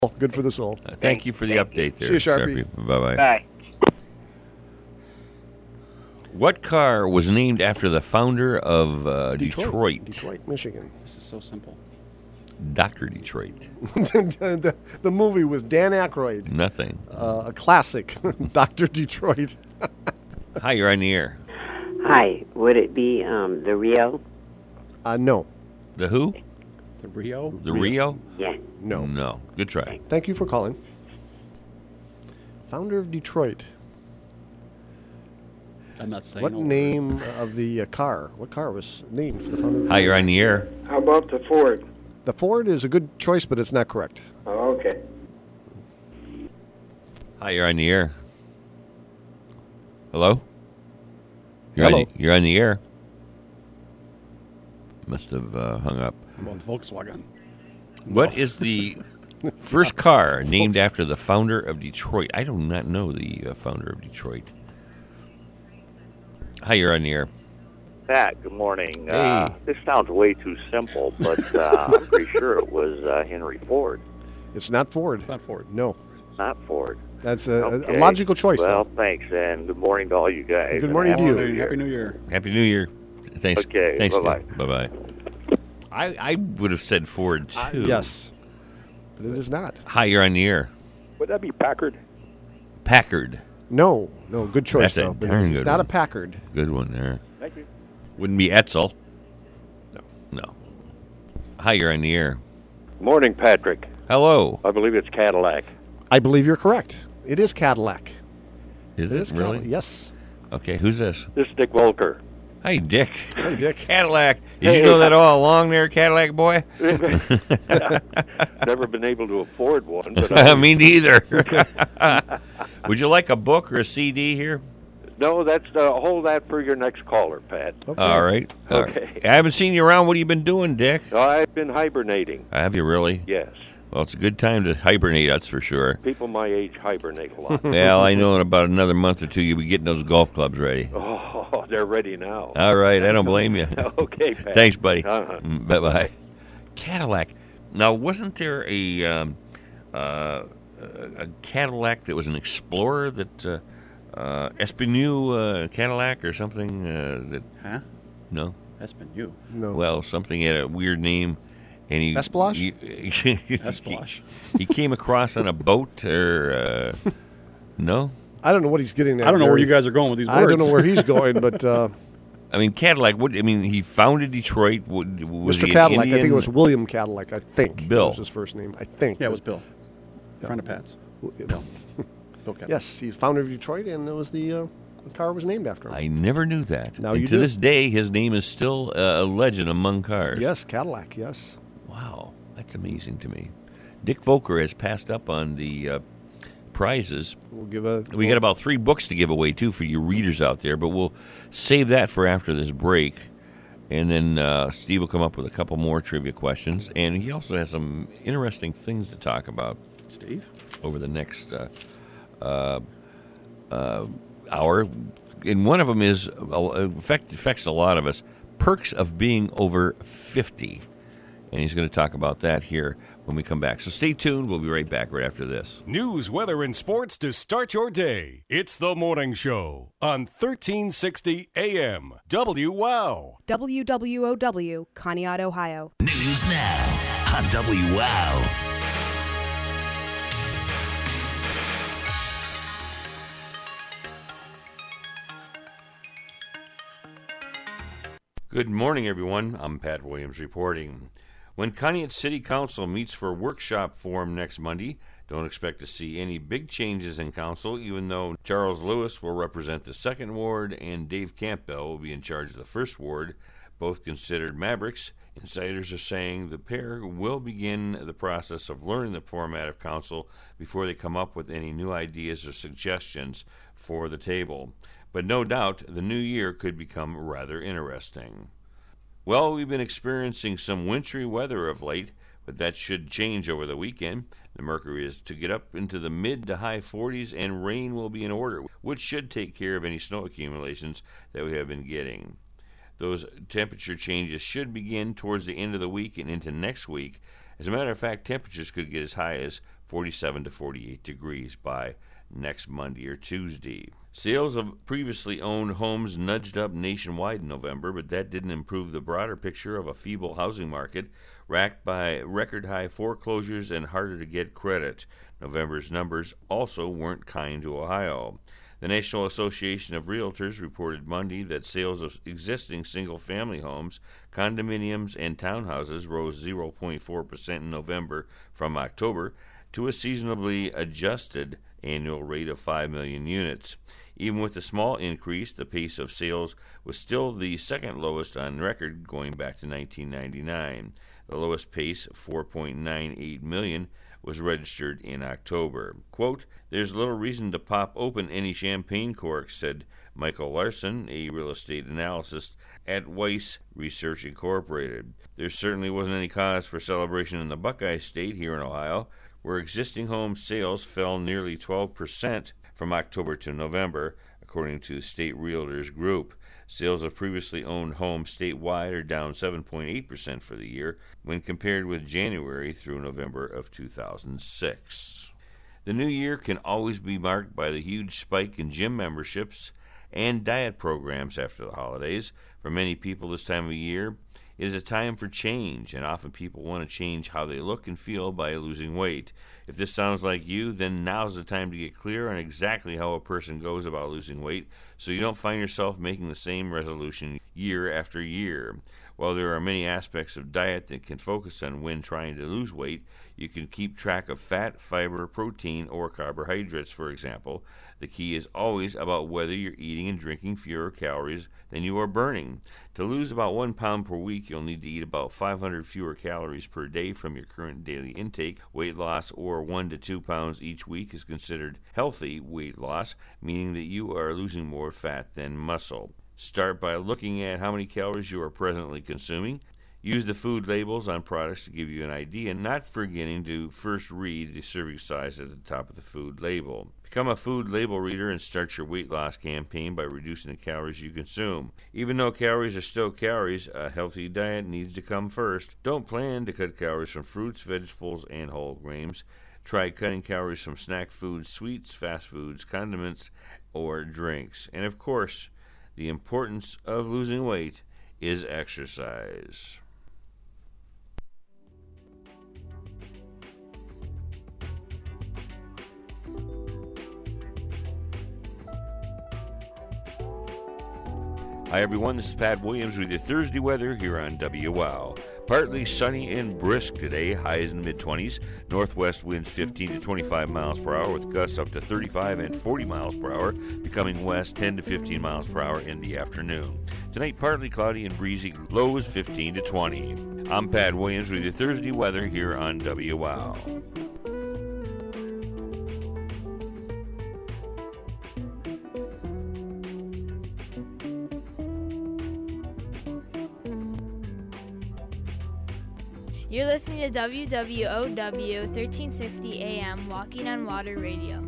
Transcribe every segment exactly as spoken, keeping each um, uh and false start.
Good for the soul. Uh, thank you for the update there. See you, Sharpie. Sharpie. Bye-bye. Bye. What car was named after the founder of uh, Detroit. Detroit? Detroit, Michigan. This is so simple. Doctor Detroit. the, the movie with Dan Aykroyd. Nothing. Uh, a classic. Doctor Detroit. Hi, you're on the air. Hi. Would it be um, the Rio? Uh, no. The who? The Rio? The Rio? Yeah. No. No. Good try. Thank you for calling. Founder of Detroit. I'm not saying What a word. name of the uh, car? What car was named for the founder of Hi, you're on the air. How about the Ford? The Ford is a good choice, but it's not correct. Oh, okay. Hi, you're on the air. Hello? You're Hello. On the, you're on the air. Must have uh, hung up. How about the Volkswagen? What is the first car named after the founder of Detroit? I do not know the uh, founder of Detroit. Hi, you're on the air. Pat, good morning. Hey. Uh, this sounds way too simple, but uh, I'm pretty sure it was uh, Henry Ford, It's not Ford. It's not Ford. No. not Ford. That's a, a- Okay. a logical choice, Well, though. thanks, and good morning to all you guys. Good and morning to Happy you. New Year. Happy New Year. Happy New Year. Thanks. Okay, Thanks, bye-bye. Bye bye. I, I would have said Ford too. Yes. But it is not. Hi, you're on the air. Would that be Packard? Packard. No. No, good choice, That's a though. but darn it's, it's good not one. a Packard. Good one there. Thank you. Wouldn't be Etzel. No. No. Hi, you're on the air. Morning, Patrick. Hello. I believe it's Cadillac. I believe you're correct. It is Cadillac. Is It it is really? Cadillac. Yes. Okay, who's this? This is Dick Volker. Hi, Dick. Hey, Dick. Cadillac. Did Hey. you know that all along there, Cadillac boy? Never been able to afford one, but I, Me neither. Would you like a book or a C D here? no, that's uh, hold that for your next caller, Pat. Okay. All right. All right. Okay. I haven't seen you around. What have you been doing, Dick? I've been hibernating. Have you really? Yes, Well, it's a good time to hibernate, that's for sure. people my age hibernate a lot. Well, I know in about another month or two you'll be getting those golf clubs ready. Oh, they're ready now. All right, I don't blame you. Okay, Pat. Thanks, buddy. Uh-huh. Mm, bye-bye. Cadillac. Now, wasn't there a um, uh, a Cadillac that was an Explorer that uh, uh, Espinu uh, Cadillac or something? Uh, that Huh? no, That's been you. No. well, something had a weird name, and he Espalash? he, Espalash. he came across on a boat or uh, no? I don't know what he's getting at. I don't know where Gary. you guys are going with these words. I don't know where he's going, but uh, I mean, Cadillac. What I mean, he founded Detroit. What, was Mister he an Cadillac, I think it Indian? was William Cadillac, I think. Bill. That was his first name, I think. Yeah, it was Bill. Friend of Pat's. Bill. Bill Cadillac. Yes, he's founder of Detroit, and it was the, uh, the car was named after him. I never knew that. Now and you to do. this day, his name is still uh, a legend among cars. Yes, Cadillac, yes. Wow, that's amazing to me. Dick Volker has passed up on the uh, prizes. We'll give a... We got about three books to give away, too, for you readers out there, but we'll save that for after this break. And then uh, Steve will come up with a couple more trivia questions. And he also has some interesting things to talk about Steve? over the next uh, uh, uh, hour. And one of them is, uh, affect, affects a lot of us, perks of being over fifty. And he's going to talk about that here when we come back. So stay tuned. We'll be right back right after this. News, weather, and sports to start your day. It's The Morning Show on thirteen sixty A M. W Wow. W W O W, Conneaut, Ohio. News now on W Wow. Good morning, everyone. I'm Pat Williams reporting. When Conneaut City Council meets for workshop forum next Monday, don't expect to see any big changes in council, even though Charles Lewis will represent the second ward and Dave Campbell will be in charge of the first ward, both considered mavericks. Insiders are saying the pair will begin the process of learning the format of council before they come up with any new ideas or suggestions for the table. But no doubt the new year could become rather interesting. Well, we've been experiencing some wintry weather of late, but that should change over the weekend. The mercury is to get up into the mid to high forties, and rain will be in order, which should take care of any snow accumulations that we have been getting. Those temperature changes should begin towards the end of the week and into next week. As a matter of fact, temperatures could get as high as forty-seven to forty-eight degrees by next Monday or Tuesday. Sales of previously owned homes nudged up nationwide in November, but that didn't improve the broader picture of a feeble housing market racked by record-high foreclosures and harder-to-get credit. November's numbers also weren't kind to Ohio. The National Association of Realtors reported Monday that sales of existing single-family homes, condominiums, and townhouses rose zero point four percent in November from October to a seasonably adjusted annual rate of five million units. Even with the small increase, the pace of sales was still the second lowest on record going back to nineteen ninety-nine. The lowest pace, four point nine eight million, was registered in October. Quote, "There's little reason to pop open any champagne corks," said Michael Larson, a real estate analyst at Weiss Research Incorporated. There certainly wasn't any cause for celebration in the Buckeye State here in Ohio, where existing home sales fell nearly twelve percent from October to November, according to the State Realtors Group. Sales of previously owned homes statewide are down seven point eight percent for the year when compared with January through November of two thousand six. The new year can always be marked by the huge spike in gym memberships and diet programs after the holidays. For many people this time of year, it is a time for change, and often people want to change how they look and feel by losing weight. If this sounds like you, then now's the time to get clear on exactly how a person goes about losing weight so you don't find yourself making the same resolution year after year. While there are many aspects of diet that can focus on when trying to lose weight, you can keep track of fat, fiber, protein, or carbohydrates, for example. The key is always about whether you're eating and drinking fewer calories than you are burning. To lose about one pound per week, you'll need to eat about five hundred fewer calories per day from your current daily intake. Weight loss or one to two pounds each week is considered healthy weight loss, meaning that you are losing more fat than muscle. Start by looking at how many calories you are presently consuming. Use the food labels on products to give you an idea, not forgetting to first read the serving size at the top of the food label. Become a food label reader and start your weight loss campaign by reducing the calories you consume. Even though calories are still calories, a healthy diet needs to come first. Don't plan to cut calories from fruits, vegetables, and whole grains. Try cutting calories from snack foods, sweets, fast foods, condiments, or drinks. And of course, the importance of losing weight is exercise. Hi everyone, this is Pat Williams with your Thursday weather here on W W O. Partly sunny and brisk today, highs in the mid-twenties. Northwest winds fifteen to twenty-five miles per hour with gusts up to thirty-five and forty miles per hour, becoming west ten to fifteen miles per hour in the afternoon. Tonight, partly cloudy and breezy, lows fifteen to twenty. I'm Pat Williams with your Thursday weather here on W W O. You're listening to W W O W thirteen sixty A M Walking on Water Radio.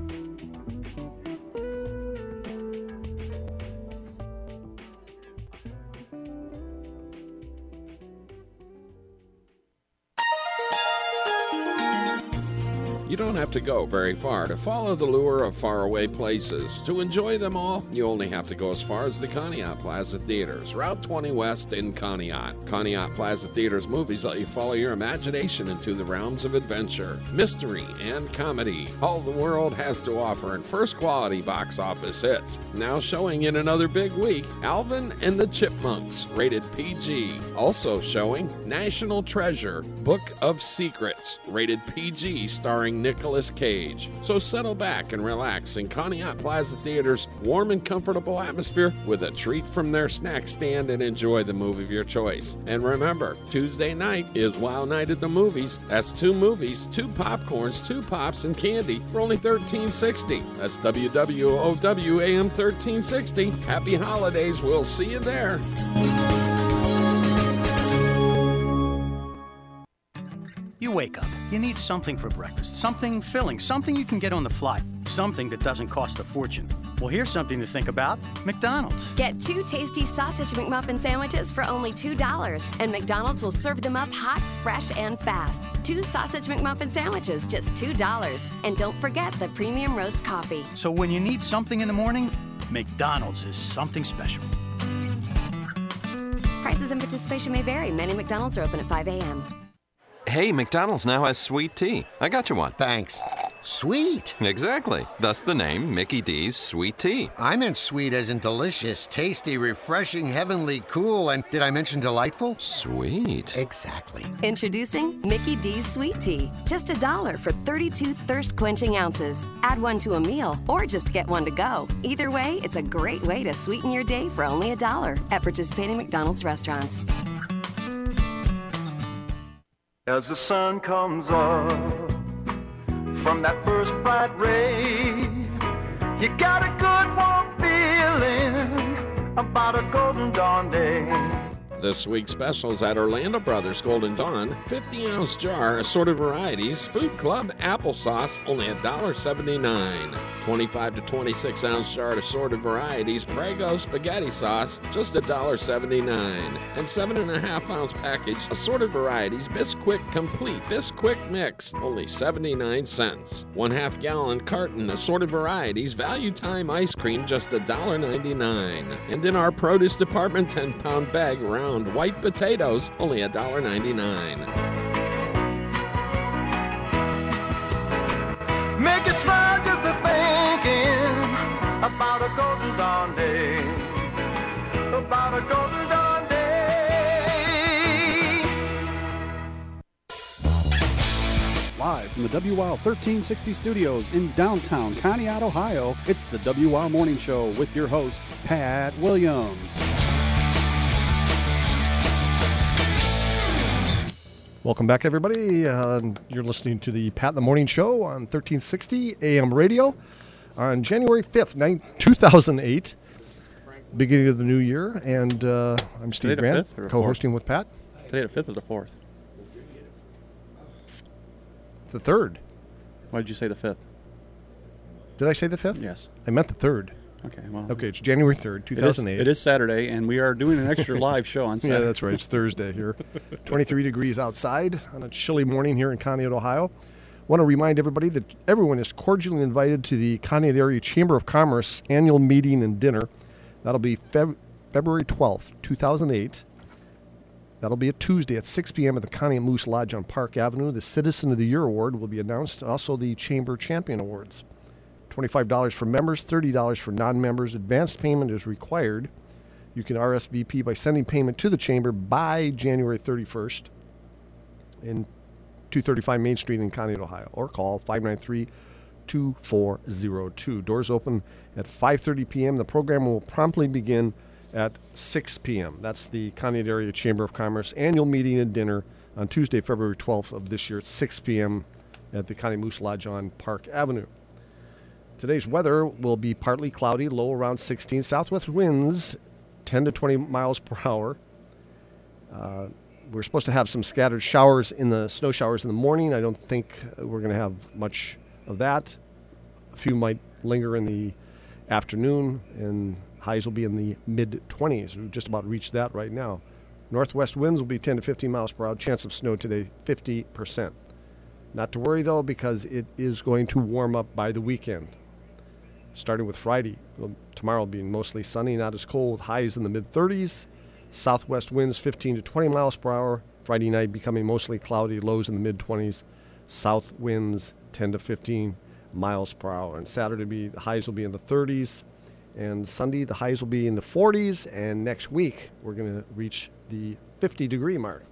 You don't have to go very far to follow the lure of faraway places. To enjoy them all, you only have to go as far as the Conneaut Plaza Theaters, Route twenty West in Conneaut. Conneaut Plaza Theaters movies let you follow your imagination into the realms of adventure, mystery, and comedy. All the world has to offer in first-quality box office hits. Now showing in another big week, Alvin and the Chipmunks, rated P G. Also showing National Treasure, Book of Secrets, rated P G, starring Nicolas Cage. So settle back and relax in Conneaut Plaza Theater's warm and comfortable atmosphere with a treat from their snack stand and enjoy the movie of your choice. And remember, Tuesday night is Wild Night at the Movies. That's two movies, two popcorns, two pops, and candy for only thirteen sixty. That's W W O W A M thirteen sixty. Happy holidays. We'll see you there. You wake up. You need something for breakfast. Something filling. Something you can get on the fly. Something that doesn't cost a fortune. Well, here's something to think about. McDonald's. Get two tasty sausage McMuffin sandwiches for only two dollars. And McDonald's will serve them up hot, fresh, and fast. Two sausage McMuffin sandwiches, just two dollars. And don't forget the premium roast coffee. So when you need something in the morning, McDonald's is something special. Prices and participation may vary. Many McDonald's are open at five a.m. Hey, McDonald's now has sweet tea. I got you one. Thanks. Sweet? Exactly. Thus the name, Mickey D's Sweet Tea. I meant sweet as in delicious, tasty, refreshing, heavenly, cool, and did I mention delightful? Sweet. Exactly. Introducing Mickey D's Sweet Tea. Just a dollar for thirty-two thirst-quenching ounces. Add one to a meal or just get one to go. Either way, it's a great way to sweeten your day for only a dollar at participating McDonald's restaurants. As the sun comes up from that first bright ray, you got a good warm feeling about a golden dawn day. This week's specials at Orlando Brothers Golden Dawn, fifty ounce jar, assorted varieties, Food Club applesauce, only one dollar and seventy-nine cents. twenty-five to twenty-six ounce jar, assorted varieties, Prego spaghetti sauce, just one dollar and seventy-nine cents. And seven and a half ounce package, assorted varieties, Bisquick Complete, Bisquick Mix, only seventy-nine cents. One half gallon carton, assorted varieties, Value Time ice cream, just one dollar and ninety-nine cents. And in our produce department, ten pound bag, round white potatoes, only one dollar and ninety-nine cents. Make you smile just a thinking about a golden dawn day, about a golden dawn day. Live from the W W O thirteen sixty studios in downtown Conneaut, Ohio, it's the W W O Morning Show with your host, Pat Williams. Welcome back, everybody. Uh, you're listening to the Pat in the Morning Show on thirteen sixty A M radio on January fifth, two thousand eight, beginning of the new year. And uh, I'm Steve Grant, co-hosting with Pat. Today the fifth or the fourth? The third. Why did you say the fifth? Did I say the fifth? Yes. I meant the third. Okay, well. Okay, it's January third, two thousand eight. It is, it is Saturday, and we are doing an extra live show on Saturday. Yeah, that's right. It's Thursday here. twenty-three degrees outside on a chilly morning here in Conneaut, Ohio. Want to remind everybody that everyone is cordially invited to the Conneaut Area Chamber of Commerce annual meeting and dinner. That'll be Feb- February twelfth, two thousand eight. That'll be a Tuesday at six p.m. at the Conneaut Moose Lodge on Park Avenue. The Citizen of the Year Award will be announced. Also, the Chamber Champion Awards. twenty-five dollars for members, thirty dollars for non-members. Advanced payment is required. You can R S V P by sending payment to the Chamber by January thirty-first in two thirty-five Main Street in Conneaut, Ohio, or call five nine three, two four zero two. Doors open at five thirty p.m. The program will promptly begin at six p.m. That's the Conneaut Area Chamber of Commerce annual meeting and dinner on Tuesday, February twelfth of this year at six p.m. at the Conneaut Moose Lodge on Park Avenue. Today's weather will be partly cloudy, low around sixteen. Southwest winds ten to twenty miles per hour. Uh, we're supposed to have some scattered showers in the snow showers in the morning. I don't think we're going to have much of that. A few might linger in the afternoon, and highs will be in the mid twenties. We've just about reached that right now. Northwest winds will be ten to fifteen miles per hour. Chance of snow today, fifty percent. Not to worry, though, because it is going to warm up by the weekend. Starting with Friday. Well, tomorrow will be mostly sunny, not as cold. Highs in the mid thirties. Southwest winds fifteen to twenty miles per hour. Friday night becoming mostly cloudy. Lows in the mid twenties. South winds ten to fifteen miles per hour. And Saturday, be, the highs will be in the thirties. And Sunday, the highs will be in the forties. And next week, we're going to reach the fifty degree mark.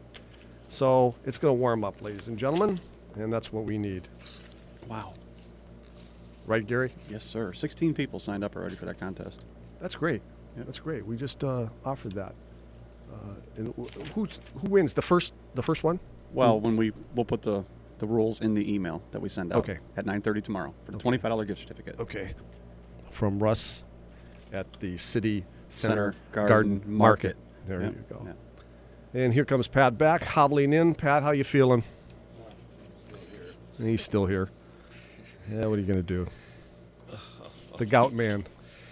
So it's going to warm up, ladies and gentlemen. And that's what we need. Wow. Right, Gary? Yes, sir. sixteen people signed up already for that contest. That's great. Yep. That's great. We just uh, offered that. Uh, and who's, who wins the first the first one? Well, who? when we we'll put the, the rules in the email that we send out okay. at nine thirty tomorrow for the okay. twenty-five dollars gift certificate. Okay. From Russ at the City Center, Center Garden, Garden Market. Market. There yep. you go. Yep. And here comes Pat back, hobbling in. Pat, how you feeling? And he's still here. Yeah, what are you going to do? The gout man.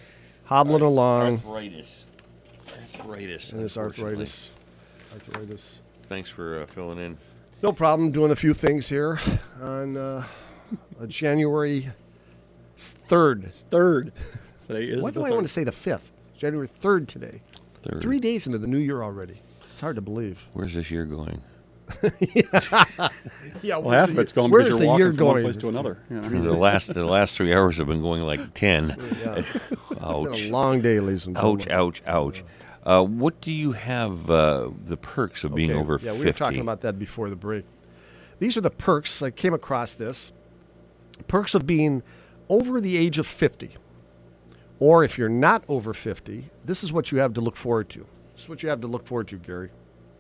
hobbling along. Arthritis. Arthritis. And it's arthritis. Arthritis. Thanks for uh, filling in. No problem. Doing a few things here on uh, uh, January third. Third. Today is Why the do I third. want to say the fifth? January third today. Third. Three days into the new year already. It's hard to believe. Where's this year going? yeah, Well, half of it's going where's because the you're year walking from one going? place to another. You know? The last the last three hours have been going like ten. Yeah. Ouch. It's been a long day, ladies and Ouch, gentlemen. ouch, ouch. Uh, what do you have uh, the perks of being Okay, over yeah, fifty? we were talking about that before the break. These are the perks. I came across this. Perks of being over the age of fifty. Or if you're not over fifty, this is what you have to look forward to. This is what you have to look forward to, Gary.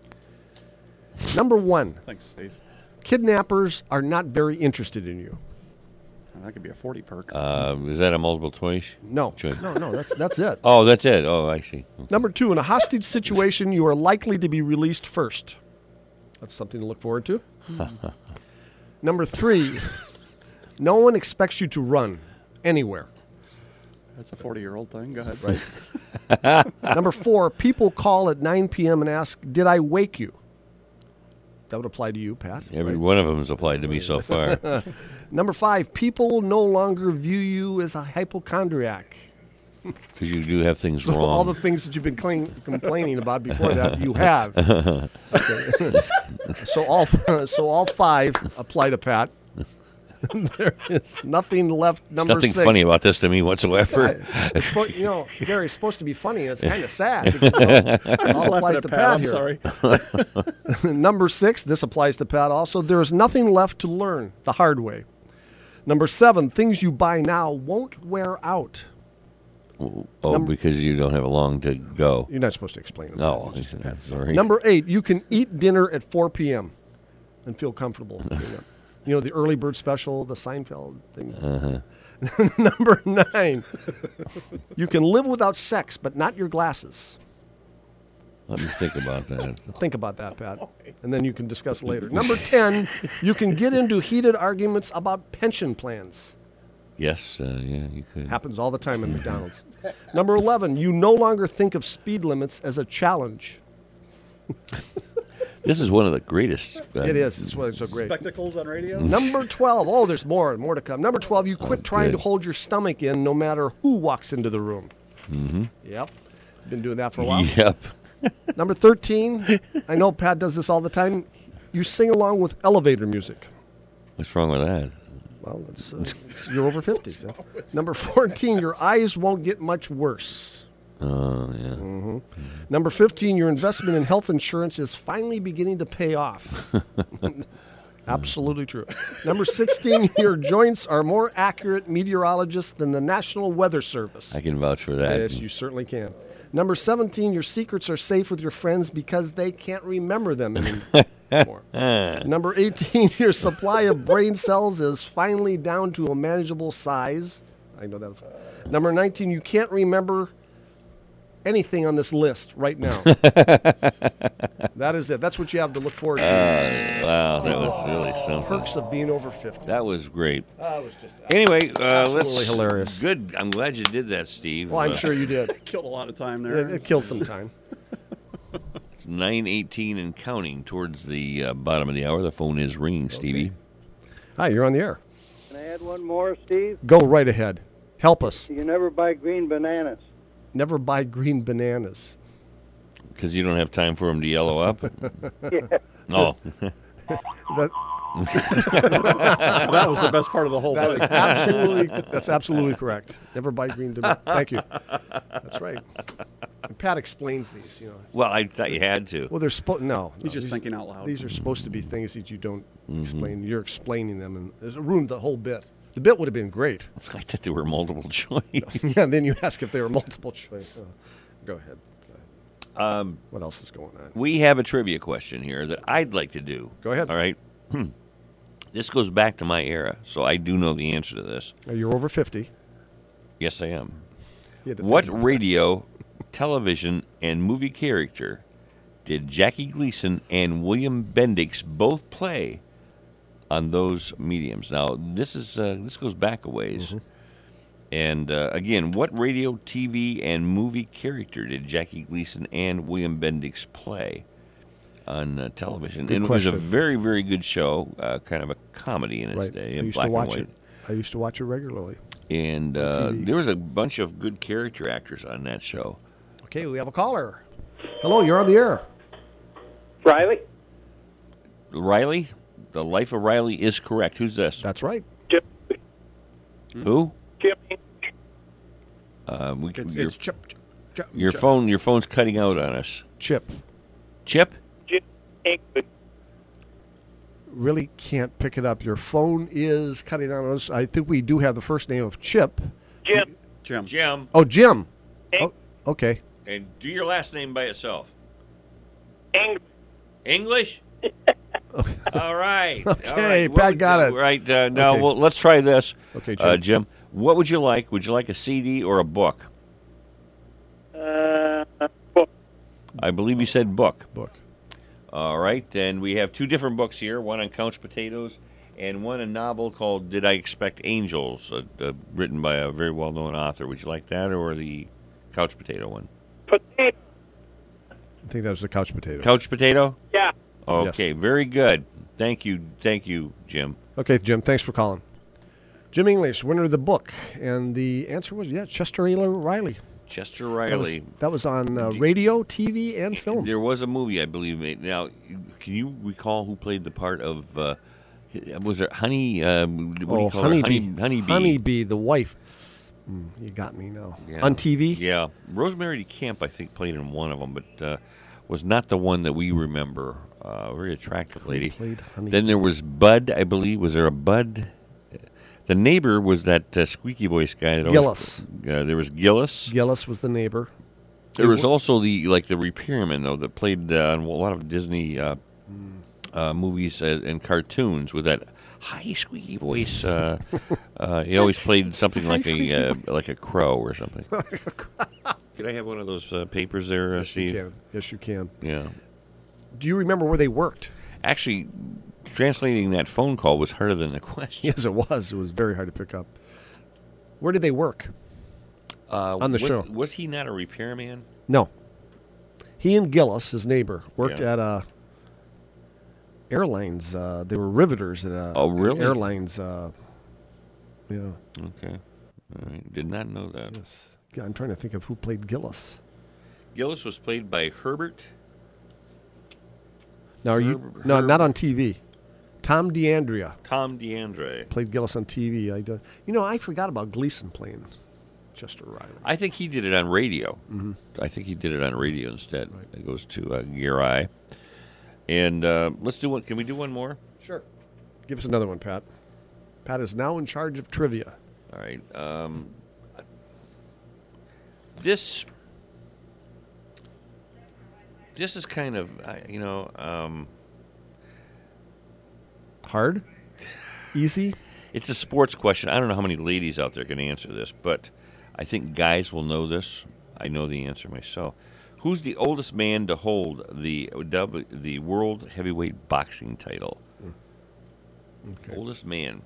Number one. Thanks, Steve. Kidnappers are not very interested in you. Oh, that could be a forty perk. Uh, is that a multiple choice? No. Choice? No, no, that's that's it. Oh, that's it. Oh, I see. Number two, in a hostage situation, you are likely to be released first. That's something to look forward to. Number three, no one expects you to run anywhere. That's a forty-year-old thing. Go ahead. Right. Number four, people call at nine p.m. and ask, did I wake you? That would apply to you, Pat. Every right? one of them has applied to me so far. Number five, people no longer view you as a hypochondriac. Because you do have things So wrong. all the things that you've been claim, complaining about before that, you have. Okay. so all so all five apply to Pat. There is nothing left. Number There's nothing six. funny about this to me whatsoever. I- it's spo- you know, Gary, it's supposed to be funny, and it's kind of sad. Because it all, all applies to Pat, Pat. I'm here. sorry. Number six, this applies to Pat also. There is nothing left to learn the hard way. Number seven, things you buy now won't wear out. Oh, Number- because you don't have long to go. You're not supposed to explain it. No, sorry. Number eight, you can eat dinner at four p.m. and feel comfortable. doing it. You know, the early bird special, the Seinfeld thing. Uh-huh. Number nine, you can live without sex, but not your glasses. Let me think about that. Think about that, Pat, and then you can discuss later. Number ten, you can get into heated arguments about pension plans. Yes, uh, yeah, you could. Happens all the time at McDonald's. Number eleven, you no longer think of speed limits as a challenge. This is one of the greatest. Uh, It is. It's why it's so great. Spectacles on radio? Number twelve. Oh, there's more. More to come. Number twelve, you quit Oh, trying good. to hold your stomach in no matter who walks into the room. Mm-hmm. Yep. Been doing that for a while. Yep. Number thirteen, I know Pat does this all the time. You sing along with elevator music. What's wrong with that? Well, it's, uh, it's, you're over fifty. So. Number fourteen, your eyes won't get much worse. Oh, yeah. Mm-hmm. Number fifteen, your investment in health insurance is finally beginning to pay off. Absolutely true. Number sixteen, your joints are more accurate meteorologists than the National Weather Service. I can vouch for that. Yes, you certainly can. Number seventeen, your secrets are safe with your friends because they can't remember them anymore. Number eighteen, your supply of brain cells is finally down to a manageable size. I know that. Number nineteen, you can't remember anything on this list right now. That is it. That's what you have to look forward to. Uh, wow, that was really something. Perks of being over fifty. That was great. That was just Anyway, uh, absolutely let's. hilarious. Good. I'm glad you did that, Steve. Well, I'm Uh, sure you did. Killed a lot of time there. It, it killed some time. It's nine eighteen and counting towards the uh, bottom of the hour. The phone is ringing, Stevie. Hi, you're on the air. Can I add one more, Steve? Go right ahead. Help us. You never buy green bananas. Never buy green bananas. Because you don't have time for them to yellow up? Yeah. Oh. That, That was the best part of the whole that thing. is absolutely, that's absolutely correct. Never buy green bananas. Thank you. That's right. And Pat explains these, you know. Well, I thought you had to. Well, they're supposed no. He's no, just these- thinking out loud. These are supposed to be things that you don't Mm-hmm. explain. You're explaining them, and there's ruined the whole bit. The bit would have been great. I thought they were multiple choice. Yeah, and then you ask if they were multiple choice. Oh, go ahead. Go ahead. Um, what else is going on? We have a trivia question here that I'd like to do. Go ahead. All right. This goes back to my era, so I do know the answer to this. Now, you're over fifty. Yes, I am. You had to What think about radio, television, and movie character did Jackie Gleason and William Bendix both play on those mediums? Now, this is uh, this goes back a ways. And uh, again, what radio, T V, and movie character did Jackie Gleason and William Bendix play on uh, television? Good and question. it was a very, very good show, uh, kind of a comedy in its Right. day, I in used black to watch and white. it. I used to watch it regularly. And on uh, T V. there was a bunch of good character actors on that show. Okay, we have a caller. Hello, you're on the air. Riley? Riley? The Life of Riley is correct. Who's this? That's right. Chip. Who? Chip. Uh, we, It's, your it's Chip. Chip, Chip your Chip. phone, your phone's cutting out on us. Chip. Chip? Chip. English. Really can't pick it up. Your phone is cutting out on us. I think we do have the first name of Chip. Jim. Jim. Jim. Oh, Jim. Eng- Oh, okay. And do your last name by itself. English. English? All right. Okay, All right. What Pat would- got it. Right. Uh, now, Okay. well, let's try this. Okay, Jim. Uh, Jim, what would you like? Would you like a C D or a book? Uh, book. I believe you said book. Book. All right. And we have two different books here, one on couch potatoes and one a novel called Did I Expect Angels, uh, uh, written by a very well-known author. Would you like that or the couch potato one? Potato. I think that was the couch potato. Couch potato? Yeah. Okay, very good. Thank you. Thank you, Jim. Okay, Jim, thanks for calling. Jim English, winner of the book. And the answer was, yeah, Chester A. Riley. Chester That was, Riley. that was on uh, radio, T V, and film. There was a movie, I believe. Made. Now, can you recall who played the part of? Uh, was it Honey? Um, what do oh, you call Honeybee. her? Honey, Honeybee. Honeybee, the wife. Mm, you got me now. Yeah. On T V? Yeah, Rosemary DeCamp, I think, played in one of them, but uh, was not the one that we remember. Uh, very attractive lady. Played Honeybee. Then there was Bud, I believe. Was there a Bud? The neighbor was that uh, squeaky voice guy. That Gillis. Always, uh, there was Gillis. Gillis was the neighbor. There was also the like the repairman though that played uh, in a lot of Disney uh, uh, movies uh, and cartoons with that high squeaky voice. Uh, uh, he always played something like a uh, like a crow or something. Could I have one of those uh, papers there, uh, Yes, Steve? you can. Yes, you can. Yeah. Do you remember where they worked? Actually, translating that phone call was harder than the question. Yes, it was. It was very hard to pick up. Where did they work? Uh, on the was, show. Was he not a repairman? No. He and Gillis, his neighbor, worked Yeah. at uh, airlines. Uh, they were riveters at uh, Oh, really? airlines. Uh, yeah. Okay. All right. Did not know that. Yes. Yeah, I'm trying to think of who played Gillis. Gillis was played by Herbert. Now, are you Herb- no, Herb- not on T V. Tom DeAndrea Tom DeAndre. played Gillis on T V. I do, you know, I forgot about Gleason playing Chester Riley. I think he did it on radio. Mhm. I think he did it on radio instead. It goes to uh, Gear Eye. And uh, let's do one. Can we do one more? Sure. Give us another one, Pat. Pat is now in charge of trivia. All right. Um, this this is kind of uh, you know um, hard, easy. It's a sports question. I don't know how many ladies out there can answer this, but I think guys will know this. I know the answer myself. Who's the oldest man to hold the w, the world heavyweight boxing title? Okay. Oldest man.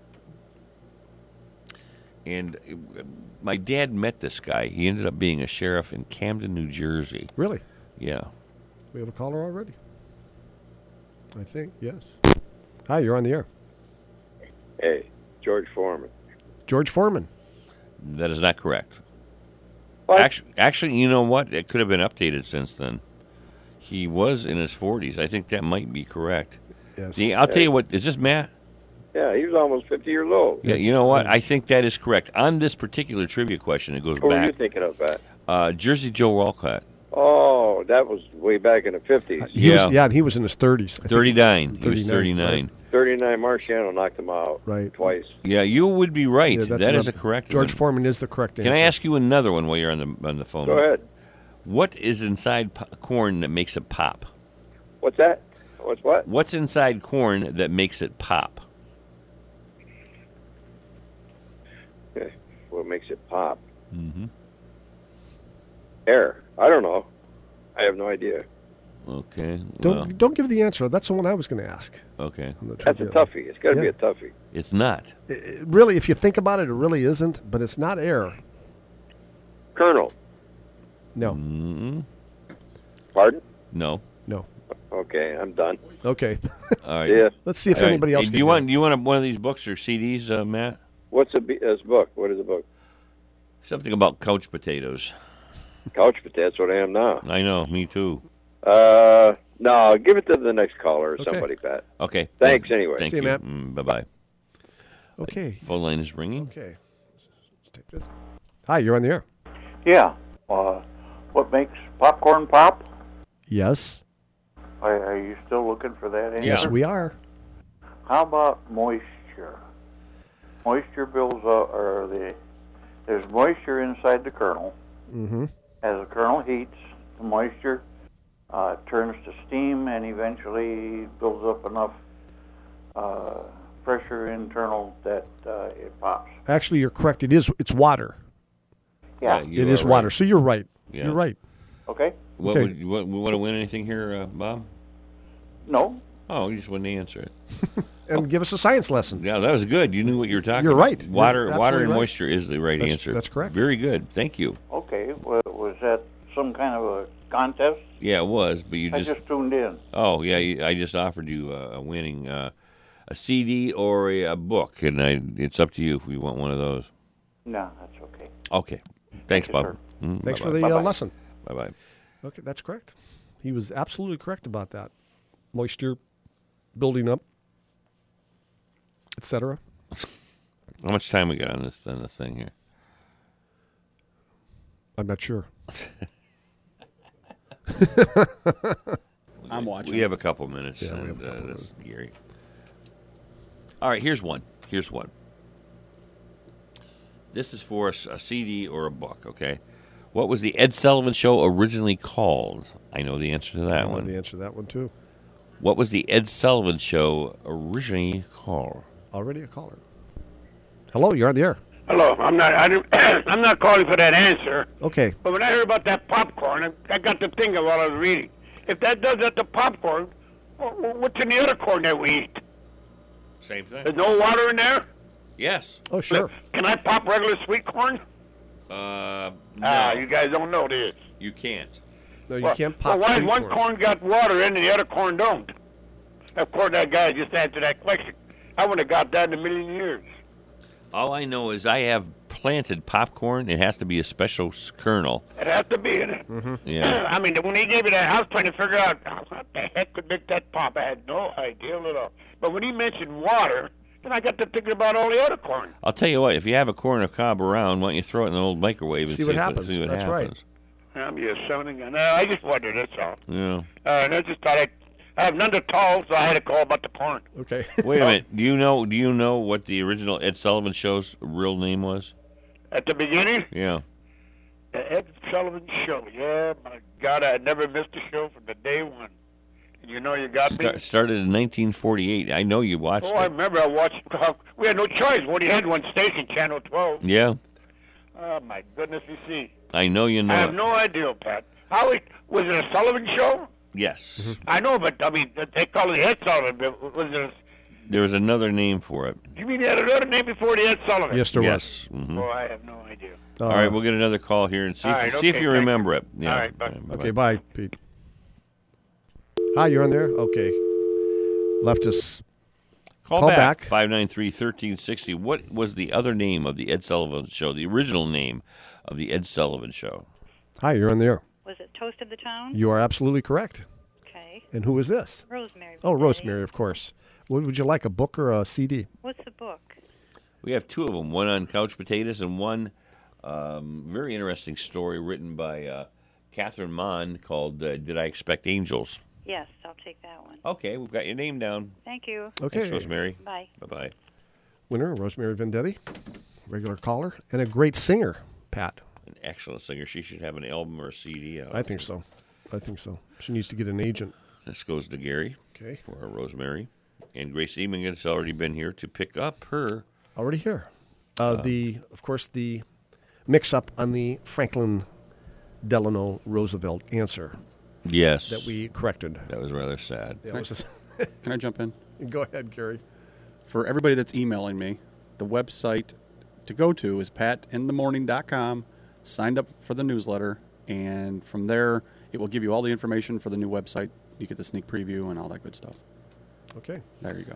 And uh, my dad met this guy. He ended up being a sheriff in Camden, New Jersey. Really? Yeah. We have a caller already. I think yes. Hi, you're on the air. Hey, George Foreman. George Foreman. That is not correct. Actually, actually, you know what? It could have been updated since then. He was in his forties. I think that might be correct. Yes. The, I'll tell you what. Is this Matt? Yeah, he was almost fifty years old. Yeah. You know what? I think that is correct. On this particular trivia question, it goes Who were you back. thinking of that? Uh, Jersey Joe Walcott. Oh, that was way back in the fifties. He Yeah. Was, yeah, and he was in his thirties. I think. thirty-nine. He was thirty-nine, thirty-nine. right. thirty-nine, Marciano knocked him out Right. twice. Yeah, you would be right. Yeah, that that's is another- a correct George one. Foreman is the correct Can answer. I ask you another one while you're on the on the phone? Go ahead. What is inside po- corn that makes it pop? What's that? What's what? What's inside corn that makes it pop? Okay. What makes it pop? Mm-hmm. Air. I don't know. I have no idea. Okay. Don't well, don't give the answer. That's the one I was going to ask. Okay. That's a toughie. It's got to Yeah. be a toughie. It's not. It, it really, if you think about it, it really isn't. But it's not air. Colonel. No. Mm-mm. Pardon? No. No. Okay, I'm done. Okay. All right. Yeah. Let's see if All right. anybody else Hey, can do you do want it. do you want a, one of these books or C Ds, uh, Matt? What's a, this book? What is the book? Something about couch potatoes. Couch potato. That's what I am now. I know. Me too. Uh, no, give it to the next caller or Okay. somebody, Pat. Okay. Thanks Thank- anyway. Thank See you, you. Matt. Mm, bye bye. Okay. Phone line is ringing. Okay. Let's take this. Hi, you're on the air. Yeah. Uh, what makes popcorn pop? Yes. Are, are you still looking for that answer? Yes, we are. How about moisture? Moisture builds up, or the there's moisture inside the kernel. Mm-hmm. As the kernel heats, the moisture uh, turns to steam and eventually builds up enough uh, pressure internal that uh, it pops. Actually, you're correct. It is. It's water. Yeah. you It is are water. right. So you're right. Yeah. You're right. Okay. What Okay. would you what, we want to win anything here, uh, Bob? No. Oh, you just wouldn't answer it. And give us a science lesson. Yeah, that was good. You knew what you were talking You're about. right. Water, You're water, absolutely and right. moisture is the right That's- answer. that's correct. Very good. Thank you. Okay. Well, was that some kind of a contest? Yeah, it was, but you I just. just tuned in. Oh, yeah. you- I just offered you uh, a winning uh, a C D or a, a book, and I, it's up to you if we want one of those. No, that's okay. Okay. Thanks, you, Bob. sir. Mm, Thanks bye-bye. for the uh, Bye-bye. lesson. Bye bye. Okay, that's correct. He was absolutely correct about that. Moisture building up, et cetera. How much time we got on this on this thing here? I'm not sure. I'm watching. We have a couple minutes, Yeah, we have and a couple uh, that's Gary. All right, here's one. Here's one. This is for a, s- a C D or a book, okay? What was the Ed Sullivan Show originally called? I know the answer to I that know one. the answer to that one, too. What was the Ed Sullivan Show originally called? Already a caller. Hello, you're on the air. Hello, I'm not. I didn't- I'm not calling for that answer. Okay. But when I heard about that popcorn, I, I got to thinking while I was reading. If that does that to popcorn, wh- wh- what's in the other corn that we eat? Same thing. There's no water in there. Yes. Oh, sure. Can I pop regular sweet corn? Uh, no. Ah, you guys don't know this. You can't. No, you well, can't pop Well, why sweet one corn. corn got water in and the other corn don't? Of course, that guy just answered that question. I wouldn't have got that in a million years. All I know is I have planted popcorn. It has to be a special s- kernel. It has to be in it. Mm-hmm. Yeah. I mean, when he gave me that, I was trying to figure out oh, what the heck could make that pop. I had no idea at all. But when he mentioned water, then I got to thinking about all the other corn. I'll tell you what. If you have a corn or cob around, why don't you throw it in the old microwave and See what if it- happens. see what That's right. happens. I'm just sounding. No, I just wondered. That's all. Yeah. Uh, and I just thought I, I have none to tall, so I had to call about the corn. Okay. Wait a minute. Do you know? Do you know what the original Ed Sullivan Show's real name was? At the beginning, Yeah. the Ed Sullivan Show. Yeah, my God, I had never missed a show from the day one. And you know you got me. Start, started in nineteen forty-eight. I know you watched Oh, I it. remember I watched. We had no choice. We only had one station, Channel twelve. Yeah. Oh, my goodness, you see. I know you know I have it. no idea, Pat. How it, was it a Sullivan Show? Yes. I know, but, I mean, they call it the Ed Sullivan. But was it a, There was another name for it. you mean they had another name before the Ed Sullivan? Yes, there Yes. Mhm. Oh, I have no idea. was. All right, we'll get another call here and see All if, right, see if okay, you thank remember you. it. Yeah. All right, bye. Yeah, Okay, bye, Pete. Hi, you're on there? Okay. Left us. Call, Call back, back. five nine three, one three six zero. What was the other name of the Ed Sullivan Show, the original name of the Ed Sullivan Show? Hi, you're on the air. Was it Toast of the Town? You are absolutely correct. Okay. And who is this? Rosemary. Oh, Rosemary, of course. What would you like, a book or a C D? What's the book? We have two of them, one on couch potatoes and one um, very interesting story written by uh, Catherine Mon called uh, Did I Expect Angels? Yes, I'll take that one. Okay, we've got your name down. Thank you. Okay. Thanks, Rosemary. Bye. Bye-bye. Winner, Rosemary Vendetti, regular caller, and a great singer, Pat. An excellent singer. She should have an album or a C D out. I think so. I think so. She needs to get an agent. This goes to Gary. Okay. For our Rosemary. And Grace Eamingham has already been here to pick up her. Already here. Uh, the, of course, the mix-up on the Franklin Delano Roosevelt answer. Yes. that we corrected. That was rather sad. Yeah, Can I, it was just- can I jump in? Go ahead, Gary. For everybody that's emailing me, the website to go to is pat in the morning dot com. Signed up for the newsletter, and from there, it will give you all the information for the new website. You get the sneak preview and all that good stuff. Okay. There you go.